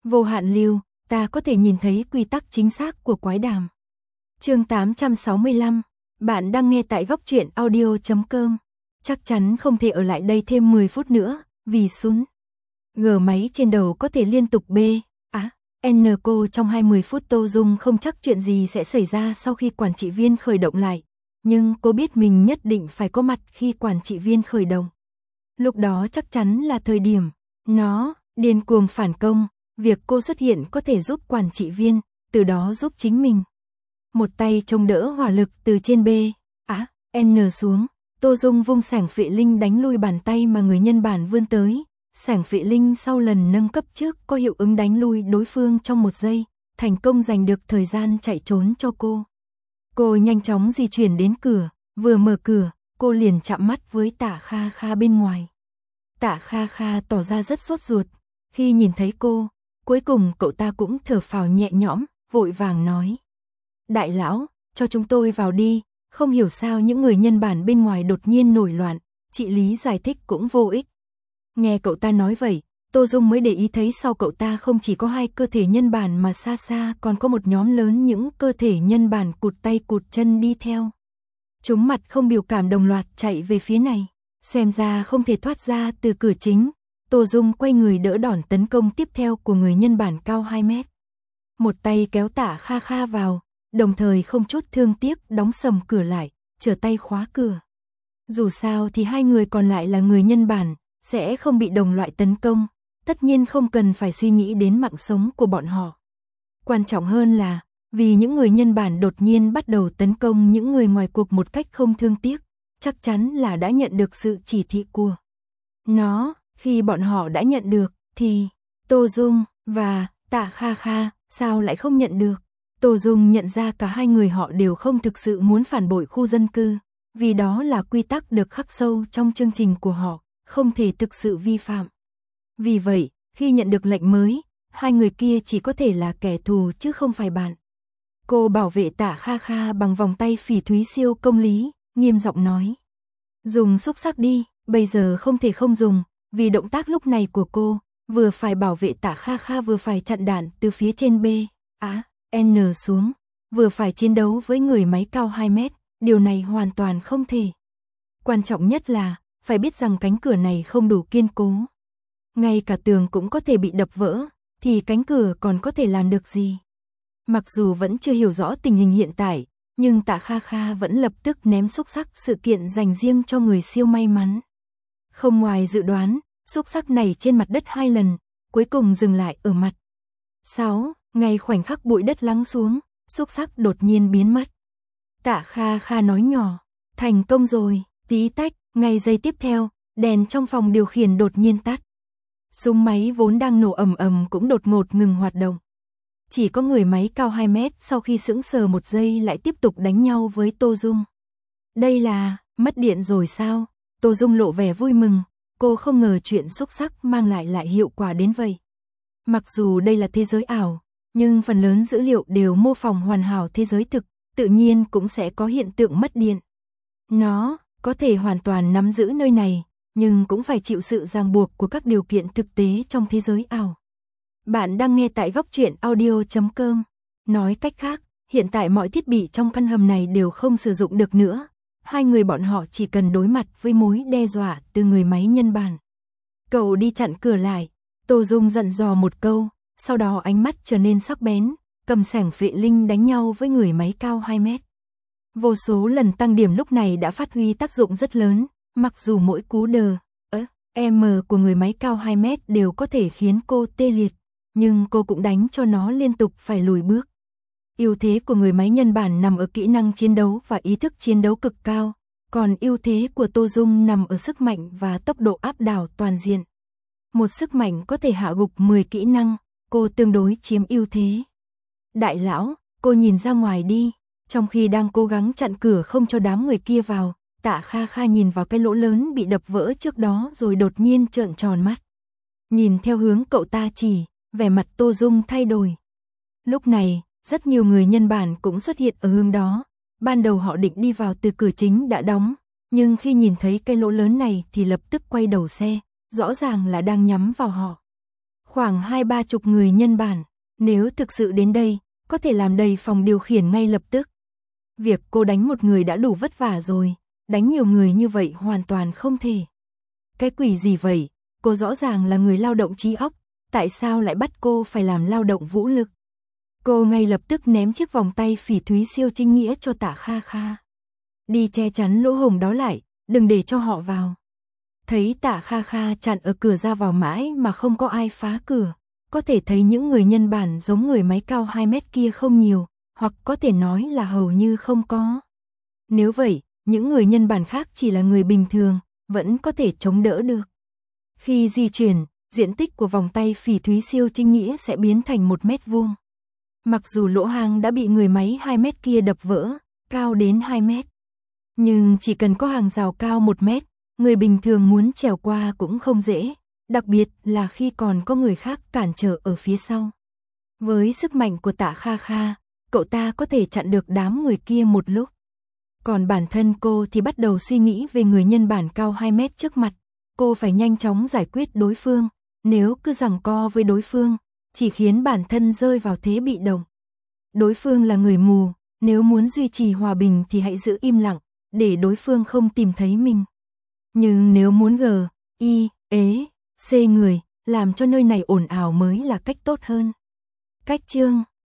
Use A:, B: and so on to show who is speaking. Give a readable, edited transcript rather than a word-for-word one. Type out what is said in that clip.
A: Vô hạn lưu, ta có thể nhìn thấy quy tắc chính xác của quái đàm. Chương 865, bạn đang nghe tại góc truyện audio.com. Chắc chắn không thể ở lại đây thêm 10 phút nữa, vì Sun G máy trên đầu có thể liên tục B, N cô trong 20 phút. Tô Dung không chắc chuyện gì sẽ xảy ra sau khi quản trị viên khởi động lại, nhưng cô biết mình nhất định phải có mặt khi quản trị viên khởi động. Lúc đó chắc chắn là thời điểm nó điên cuồng phản công, việc cô xuất hiện có thể giúp quản trị viên, từ đó giúp chính mình. Một tay chống đỡ hỏa lực từ trên B, N xuống, Tô Dung vung sảng phệ linh đánh lui bàn tay mà người nhân bản vươn tới. Sảng phệ linh sau lần nâng cấp trước có hiệu ứng đánh lui đối phương trong 1 giây, thành công giành được thời gian chạy trốn cho cô. Cô nhanh chóng di chuyển đến cửa, vừa mở cửa, cô liền chạm mắt với Tạ Kha Kha bên ngoài. Tạ Kha Kha tỏ ra rất sốt ruột, khi nhìn thấy cô, cuối cùng cậu ta cũng thở phào nhẹ nhõm, vội vàng nói. Đại lão, cho chúng tôi vào đi, không hiểu sao những người nhân bản bên ngoài đột nhiên nổi loạn, chị Lý giải thích cũng vô ích. Nghe cậu ta nói vậy, Tô Dung mới để ý thấy sau cậu ta không chỉ có 2 cơ thể nhân bản mà xa xa còn có một nhóm lớn những cơ thể nhân bản cụt tay cụt chân đi theo. Chúng mặt không biểu cảm đồng loạt chạy về phía này, xem ra không thể thoát ra từ cửa chính. Tô Dung quay người đỡ đòn tấn công tiếp theo của người nhân bản cao 2 mét. Một tay kéo Tạ Kha Kha vào, đồng thời không chút thương tiếc đóng sầm cửa lại, trở tay khóa cửa. Dù sao thì 2 người còn lại là người nhân bản, sẽ không bị đồng loại tấn công, tất nhiên không cần phải suy nghĩ đến mạng sống của bọn họ. Quan trọng hơn là, vì những người nhân bản đột nhiên bắt đầu tấn công những người ngoài cuộc một cách không thương tiếc, chắc chắn là đã nhận được sự chỉ thị của nó. Khi bọn họ đã nhận được, thì Tô Dung và Tạ Kha Kha sao lại không nhận được? Tô Dung nhận ra cả 2 người họ đều không thực sự muốn phản bội khu dân cư, vì đó là quy tắc được khắc sâu trong chương trình của họ, không thể thực sự vi phạm. Vì vậy, khi nhận được lệnh mới, 2 người kia chỉ có thể là kẻ thù chứ không phải bạn. Cô bảo vệ Tạ Kha Kha bằng vòng tay phỉ thúy siêu công lý, nghiêm giọng nói. Dùng xúc xắc đi, bây giờ không thể không dùng, vì động tác lúc này của cô, vừa phải bảo vệ Tạ Kha Kha vừa phải chặn đạn từ phía trên B, N xuống, vừa phải chiến đấu với người máy cao 2 mét, điều này hoàn toàn không thể. Quan trọng nhất là, phải biết rằng cánh cửa này không đủ kiên cố. Ngay cả tường cũng có thể bị đập vỡ, thì cánh cửa còn có thể làm được gì? Mặc dù vẫn chưa hiểu rõ tình hình hiện tại, nhưng Tạ Kha Kha vẫn lập tức ném xúc xắc sự kiện dành riêng cho người siêu may mắn. Không ngoài dự đoán, xúc xắc này trên mặt đất 2 lần, cuối cùng dừng lại ở mặt 6, ngay khoảnh khắc bụi đất lắng xuống, xúc xắc đột nhiên biến mất. Tạ Kha Kha nói nhỏ, thành công rồi, tí tách, ngay giây tiếp theo, đèn trong phòng điều khiển đột nhiên tắt. Súng máy vốn đang nổ ầm ầm cũng đột ngột ngừng hoạt động. Chỉ có người máy cao 2 mét sau khi sững sờ 1 giây lại tiếp tục đánh nhau với Tô Dung. Đây là, mất điện rồi sao? Tô Dung lộ vẻ vui mừng, cô không ngờ chuyện xúc xắc mang lại hiệu quả đến vậy. Mặc dù đây là thế giới ảo, nhưng phần lớn dữ liệu đều mô phỏng hoàn hảo thế giới thực, tự nhiên cũng sẽ có hiện tượng mất điện. Nó có thể hoàn toàn nắm giữ nơi này, nhưng cũng phải chịu sự ràng buộc của các điều kiện thực tế trong thế giới ảo. Bạn đang nghe tại góc truyện audio.com. Nói cách khác, hiện tại mọi thiết bị trong căn hầm này đều không sử dụng được nữa. 2 người bọn họ chỉ cần đối mặt với mối đe dọa từ người máy nhân bản. Cậu đi chặn cửa lại, Tô Dung dặn dò một câu, sau đó ánh mắt trở nên sắc bén, cầm sảng phệ linh đánh nhau với người máy cao 2 mét. Vô số lần tăng điểm lúc này đã phát huy tác dụng rất lớn, mặc dù mỗi cú đờ, M của người máy cao 2 mét đều có thể khiến cô tê liệt, nhưng cô cũng đánh cho nó liên tục phải lùi bước. Ưu thế của người máy nhân bản nằm ở kỹ năng chiến đấu và ý thức chiến đấu cực cao, còn ưu thế của Tô Dung nằm ở sức mạnh và tốc độ áp đảo toàn diện. Một sức mạnh có thể hạ gục 10 kỹ năng, cô tương đối chiếm ưu thế. Đại lão, cô nhìn ra ngoài đi, trong khi đang cố gắng chặn cửa không cho đám người kia vào, Tạ Kha Kha nhìn vào cái lỗ lớn bị đập vỡ trước đó rồi đột nhiên trợn tròn mắt. Nhìn theo hướng cậu ta chỉ, vẻ mặt Tô Dung thay đổi. Lúc này, rất nhiều người nhân bản cũng xuất hiện ở hướng đó. Ban đầu họ định đi vào từ cửa chính đã đóng, nhưng khi nhìn thấy cái lỗ lớn này thì lập tức quay đầu xe, rõ ràng là đang nhắm vào họ. khoảng 2-30 người nhân bản. Nếu thực sự đến đây, có thể làm đầy phòng điều khiển ngay lập tức. Việc cô đánh một người đã đủ vất vả rồi, đánh nhiều người như vậy hoàn toàn không thể. Cái quỷ gì vậy, cô rõ ràng là người lao động trí óc, tại sao lại bắt cô phải làm lao động vũ lực? Cô ngay lập tức ném chiếc vòng tay phỉ thúy siêu trinh nghĩa cho Tạ Kha Kha. Đi che chắn lỗ hổng đó lại, đừng để cho họ vào. Thấy Tạ Kha Kha chặn ở cửa ra vào mãi mà không có ai phá cửa. Có thể thấy những người nhân bản giống người máy cao 2 mét kia không nhiều, hoặc có thể nói là hầu như không có. Nếu vậy, những người nhân bản khác chỉ là người bình thường, vẫn có thể chống đỡ được. Khi di chuyển, diện tích của vòng tay phỉ thúy siêu trinh nghĩa sẽ biến thành 1 mét vuông. Mặc dù lỗ hang đã bị người máy 2 mét kia đập vỡ, cao đến 2 mét. Nhưng chỉ cần có hàng rào cao 1 mét, người bình thường muốn trèo qua cũng không dễ, đặc biệt là khi còn có người khác cản trở ở phía sau. Với sức mạnh của Tạ Kha Kha, cậu ta có thể chặn được đám người kia một lúc. Còn bản thân cô thì bắt đầu suy nghĩ về người nhân bản cao 2 mét trước mặt. Cô phải nhanh chóng giải quyết đối phương, nếu cứ giằng co với đối phương, chỉ khiến bản thân rơi vào thế bị động. Đối phương là người mù, nếu muốn duy trì hòa bình thì hãy giữ im lặng, để đối phương không tìm thấy mình. Nhưng nếu muốn C người, làm cho nơi này ồn ào mới là cách tốt hơn. Cách chương